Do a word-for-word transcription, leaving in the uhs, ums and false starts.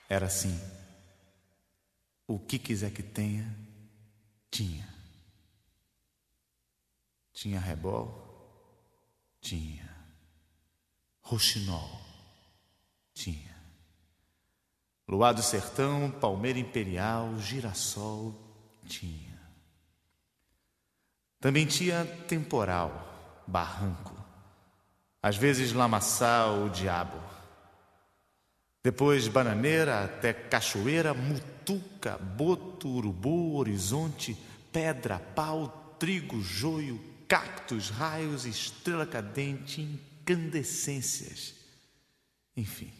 Era assim. O que quiser que tenha, tinha. Tinha rebol? Tinha. Roxinol? Tinha. Luar do sertão, palmeira imperial, girassol? Tinha. Também tinha temporal, barranco, às vezes lamaçal, o diabo. Depois bananeira até cachoeira, mutuca, boto, urubu, horizonte, pedra, pau, trigo, joio, cactos, raios, estrela cadente, incandescências. Enfim.